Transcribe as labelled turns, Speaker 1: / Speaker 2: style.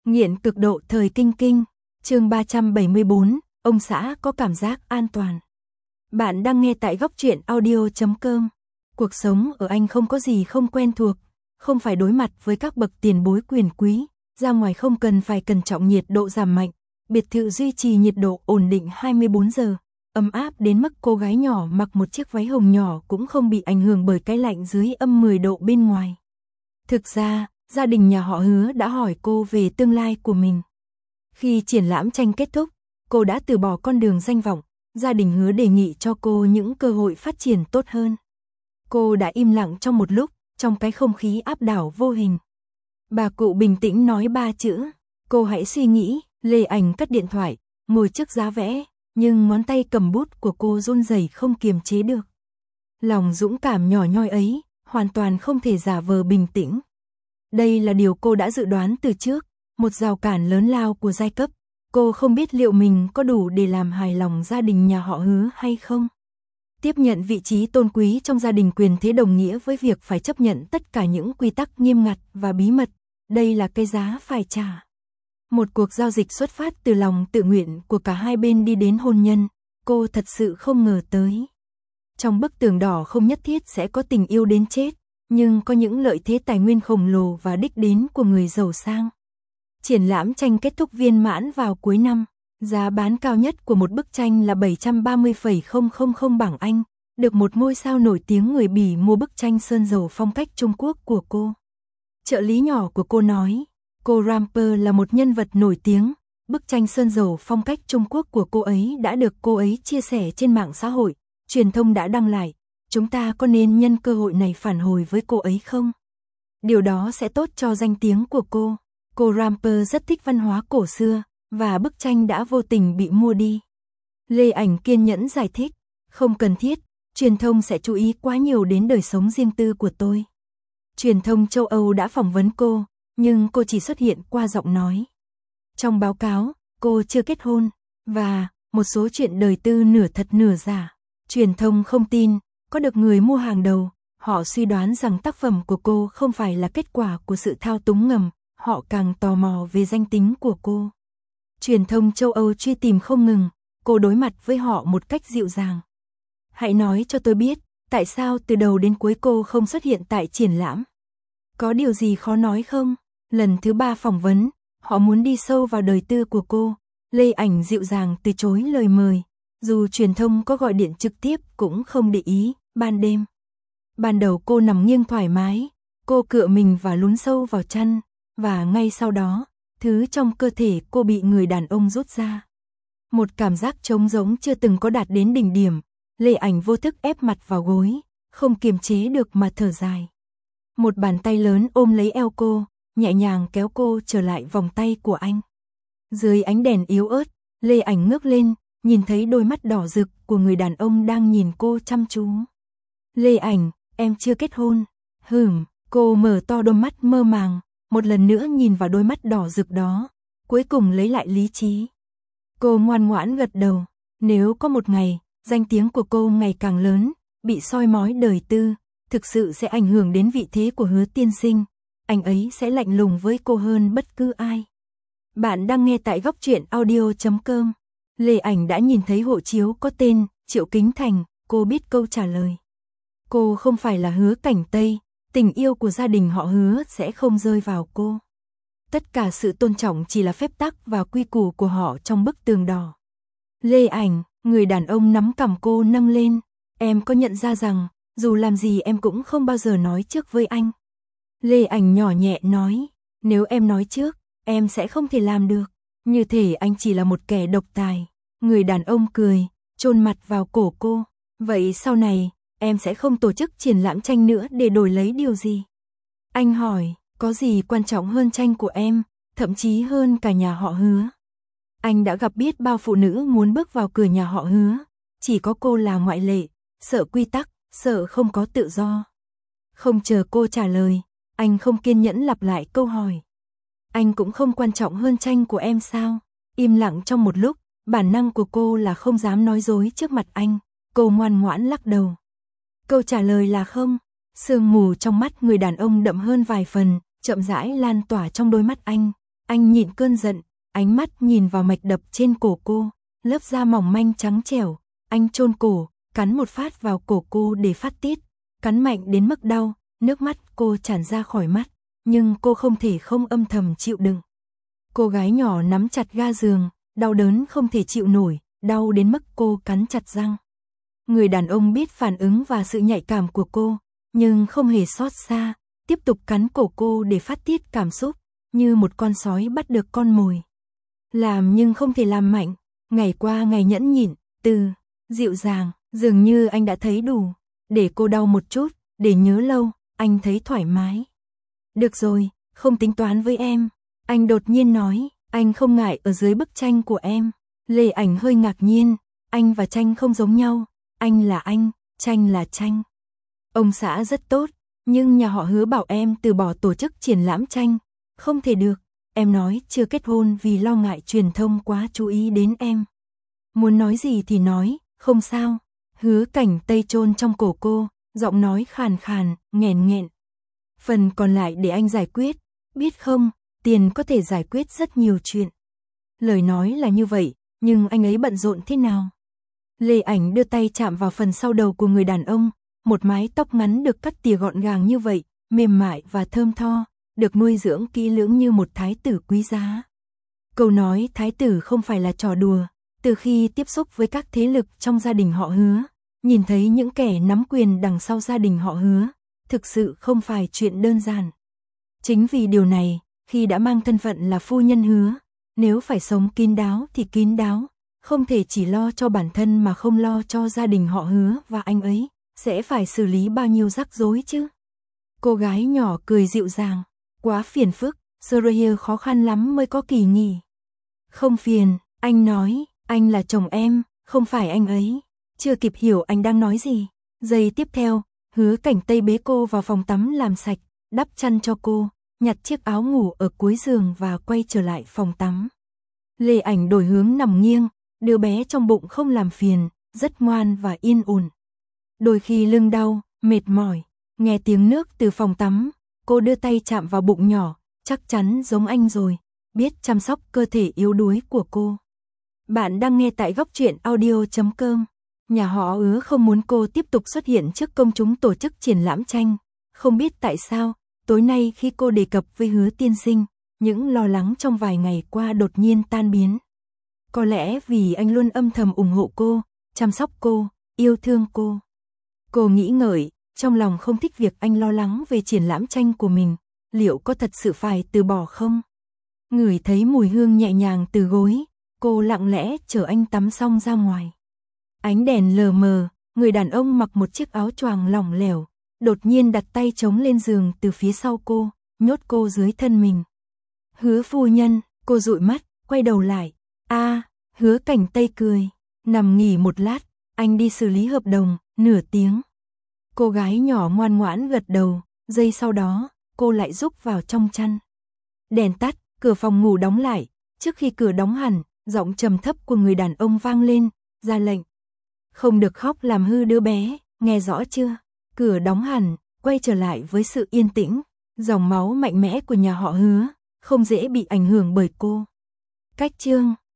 Speaker 1: Nghiện cực độ thời kinh kinh, chương 374, ông xã có cảm giác an toàn. Bạn đang nghe tại góc truyện audio.com. Cuộc sống ở Anh không có gì không quen thuộc, không phải đối mặt với các bậc tiền bối quyền quý, ra ngoài không cần phải cẩn trọng nhiệt độ giảm mạnh, biệt thự duy trì nhiệt độ ổn định 24 giờ, ấm áp đến mức cô gái nhỏ mặc một chiếc váy hồng nhỏ cũng không bị ảnh hưởng bởi cái lạnh dưới âm 10 độ bên ngoài. Thực ra, gia đình nhà họ Hứa đã hỏi cô về tương lai của mình. Khi triển lãm tranh kết thúc, cô đã từ bỏ con đường danh vọng, gia đình Hứa đề nghị cho cô những cơ hội phát triển tốt hơn. Cô đã im lặng trong một lúc, trong cái không khí áp đảo vô hình. Bà cụ bình tĩnh nói 3 chữ, cô hãy suy nghĩ. Lê Ảnh cất điện thoại, ngồi trước giá vẽ, nhưng ngón tay cầm bút của cô run rẩy không kiềm chế được. Lòng dũng cảm nhỏ nhoi ấy, hoàn toàn không thể giả vờ bình tĩnh. Đây là điều cô đã dự đoán từ trước, một rào cản lớn lao của giai cấp. Cô không biết liệu mình có đủ để làm hài lòng gia đình nhà họ Hứa hay không. Tiếp nhận vị trí tôn quý trong gia đình quyền thế đồng nghĩa với việc phải chấp nhận tất cả những quy tắc nghiêm ngặt và bí mật. Đây là cái giá phải trả. Một cuộc giao dịch xuất phát từ lòng tự nguyện của cả hai bên đi đến hôn nhân, cô thật sự không ngờ tới. Trong bức tường đỏ không nhất thiết sẽ có tình yêu đến chết, nhưng có những lợi thế tài nguyên khổng lồ và đích đến của người giàu sang. Triển lãm tranh kết thúc viên mãn vào cuối năm, giá bán cao nhất của một bức tranh là 730,000 bảng Anh, được một ngôi sao nổi tiếng người Bỉ mua bức tranh sơn dầu phong cách Trung Quốc của cô. Trợ lý nhỏ của cô nói, cô Ramper là một nhân vật nổi tiếng, bức tranh sơn dầu phong cách Trung Quốc của cô ấy đã được cô ấy chia sẻ trên mạng xã hội, truyền thông đã đăng lại, chúng ta có nên nhân cơ hội này phản hồi với cô ấy không? Điều đó sẽ tốt cho danh tiếng của cô. Cô Ramper rất thích văn hóa cổ xưa, và bức tranh đã vô tình bị mua đi. Lê Ảnh kiên nhẫn giải thích, không cần thiết, truyền thông sẽ chú ý quá nhiều đến đời sống riêng tư của tôi. Truyền thông châu Âu đã phỏng vấn cô, nhưng cô chỉ xuất hiện qua giọng nói. Trong báo cáo, cô chưa kết hôn, và một số chuyện đời tư nửa thật nửa giả. Truyền thông không tin, có được người mua hàng đầu, họ suy đoán rằng tác phẩm của cô không phải là kết quả của sự thao túng ngầm, họ càng tò mò về danh tính của cô. Truyền thông châu Âu truy tìm không ngừng, cô đối mặt với họ một cách dịu dàng. Hãy nói cho tôi biết, tại sao từ đầu đến cuối cô không xuất hiện tại triển lãm? Có điều gì khó nói không? Lần thứ 3 phỏng vấn, họ muốn đi sâu vào đời tư của cô. Lê Ảnh dịu dàng từ chối lời mời. Dù truyền thông có gọi điện trực tiếp cũng không để ý. Ban đêm, ban đầu cô nằm nghiêng thoải mái, cô cựa mình và lún sâu vào chăn, và ngay sau đó, thứ trong cơ thể cô bị người đàn ông rút ra. Một cảm giác trống rỗng chưa từng có đạt đến đỉnh điểm. Lê Ảnh vô thức ép mặt vào gối, không kiềm chế được mà thở dài. Một bàn tay lớn ôm lấy eo cô, nhẹ nhàng kéo cô trở lại vòng tay của anh. Dưới ánh đèn yếu ớt, Lê Ảnh ngước lên, nhìn thấy đôi mắt đỏ rực của người đàn ông đang nhìn cô chăm chú. Lê Ảnh, em chưa kết hôn. Cô mở to đôi mắt mơ màng, một lần nữa nhìn vào đôi mắt đỏ rực đó, cuối cùng lấy lại lý trí. Cô ngoan ngoãn gật đầu, nếu có một ngày, danh tiếng của cô ngày càng lớn, bị soi mói đời tư, thực sự sẽ ảnh hưởng đến vị thế của Hứa tiên sinh, anh ấy sẽ lạnh lùng với cô hơn bất cứ ai. Bạn đang nghe tại góc truyện audio.com. Lê Ảnh đã nhìn thấy hộ chiếu có tên Triệu Kính Thành, cô biết câu trả lời. Cô không phải là Hứa Cảnh Tây, tình yêu của gia đình họ Hứa sẽ không rơi vào cô. Tất cả sự tôn trọng chỉ là phép tắc và quy củ của họ trong bức tường đỏ. Lê Ảnh, người đàn ông nắm cằm cô nâng lên, em có nhận ra rằng, dù làm gì em cũng không bao giờ nói trước với anh. Lê Ảnh nhỏ nhẹ nói, nếu em nói trước, em sẽ không thể làm được, như thể anh chỉ là một kẻ độc tài. Người đàn ông cười, chôn mặt vào cổ cô, vậy sau này, em sẽ không tổ chức triển lãm tranh nữa để đổi lấy điều gì? Anh hỏi, có gì quan trọng hơn tranh của em, thậm chí hơn cả nhà họ Hứa? Anh đã gặp biết bao phụ nữ muốn bước vào cửa nhà họ Hứa, chỉ có cô là ngoại lệ, sợ quy tắc, sợ không có tự do. Không chờ cô trả lời, anh không kiên nhẫn lặp lại câu hỏi. Anh cũng không quan trọng hơn tranh của em sao? Im lặng trong một lúc, bản năng của cô là không dám nói dối trước mặt anh, cô ngoan ngoãn lắc đầu. Câu trả lời là không. Sương mù trong mắt người đàn ông đậm hơn vài phần, chậm rãi lan tỏa trong đôi mắt anh. Anh nhịn cơn giận, ánh mắt nhìn vào mạch đập trên cổ cô, lớp da mỏng manh trắng trẻo, anh chôn cổ, cắn một phát vào cổ cô để phát tiết, cắn mạnh đến mức đau, nước mắt cô tràn ra khỏi mắt, nhưng cô không thể không âm thầm chịu đựng. Cô gái nhỏ nắm chặt ga giường, đau đớn không thể chịu nổi, đau đến mức cô cắn chặt răng. Người đàn ông biết phản ứng và sự nhạy cảm của cô, nhưng không hề xót xa, tiếp tục cắn cổ cô để phát tiết cảm xúc, như một con sói bắt được con mồi. Làm nhưng không thể làm mạnh, ngày qua ngày nhẫn nhịn, dịu dàng, dường như anh đã thấy đủ, để cô đau một chút, để nhớ lâu, anh thấy thoải mái. Được rồi, không tính toán với em, anh đột nhiên nói, anh không ngại ở dưới bức tranh của em. Lê Ảnh hơi ngạc nhiên, anh và tranh không giống nhau, anh là anh, tranh là tranh. Ông xã rất tốt, nhưng nhà họ Hứa bảo em từ bỏ tổ chức triển lãm tranh, không thể được, em nói chưa kết hôn vì lo ngại truyền thông quá chú ý đến em. Muốn nói gì thì nói, không sao. Hứa Cảnh Tây chôn trong cổ cô, giọng nói khàn khàn, nghẹn nghẹn. Phần còn lại để anh giải quyết, biết không, tiền có thể giải quyết rất nhiều chuyện. Lời nói là như vậy, nhưng anh ấy bận rộn thế nào? Lê Ảnh đưa tay chạm vào phần sau đầu của người đàn ông, một mái tóc ngắn được cắt tỉa gọn gàng như vậy, mềm mại và thơm tho, được nuôi dưỡng kỹ lưỡng như một thái tử quý giá. Câu nói thái tử không phải là trò đùa, từ khi tiếp xúc với các thế lực trong gia đình họ Hứa, nhìn thấy những kẻ nắm quyền đằng sau gia đình họ Hứa, thực sự không phải chuyện đơn giản. Chính vì điều này, khi đã mang thân phận là phu nhân Hứa, nếu phải sống kín đáo thì kín đáo, không thể chỉ lo cho bản thân mà không lo cho gia đình họ Hứa và anh ấy, sẽ phải xử lý bao nhiêu rắc rối chứ. Cô gái nhỏ cười dịu dàng, quá phiền phức, Sorohir khó khăn lắm mới có kỳ nghỉ. Không phiền, anh nói, anh là chồng em, không phải anh ấy. Chưa kịp hiểu anh đang nói gì. Giây tiếp theo, Hứa Cảnh Tây bế cô vào phòng tắm làm sạch, đắp chăn cho cô, nhặt chiếc áo ngủ ở cuối giường và quay trở lại phòng tắm. Lê Ảnh đổi hướng nằm nghiêng, đứa bé trong bụng không làm phiền, rất ngoan và yên ổn. Đôi khi lưng đau, mệt mỏi, nghe tiếng nước từ phòng tắm, cô đưa tay chạm vào bụng nhỏ, chắc chắn giống anh rồi, biết chăm sóc cơ thể yếu đuối của cô. Bạn đang nghe tại Góc Truyện Audio.com. Nhà họ Hứa không muốn cô tiếp tục xuất hiện trước công chúng tổ chức triển lãm tranh. Không biết tại sao, tối nay khi cô đề cập với Hứa tiên sinh, những lo lắng trong vài ngày qua đột nhiên tan biến. Có lẽ vì anh luôn âm thầm ủng hộ cô, chăm sóc cô, yêu thương cô. Cô nghĩ ngợi, trong lòng không thích việc anh lo lắng về triển lãm tranh của mình, liệu có thật sự phải từ bỏ không? Ngửi thấy mùi hương nhẹ nhàng từ gối, cô lặng lẽ chờ anh tắm xong ra ngoài. Ánh đèn lờ mờ, người đàn ông mặc một chiếc áo choàng lỏng lẻo, đột nhiên đặt tay chống lên giường từ phía sau cô, nhốt cô dưới thân mình. Hứa phu nhân, cô dụi mắt, quay đầu lại. Hứa Cảnh Tây cười, nằm nghỉ một lát, anh đi xử lý hợp đồng, nửa tiếng. Cô gái nhỏ ngoan ngoãn gật đầu, giây sau đó, cô lại rúc vào trong chăn. Đèn tắt, cửa phòng ngủ đóng lại, trước khi cửa đóng hẳn, giọng trầm thấp của người đàn ông vang lên, ra lệnh. Không được khóc làm hư đứa bé, nghe rõ chưa? Cửa đóng hẳn, quay trở lại với sự yên tĩnh, dòng máu mạnh mẽ của nhà họ Hứa, không dễ bị ảnh hưởng bởi cô. Cách chương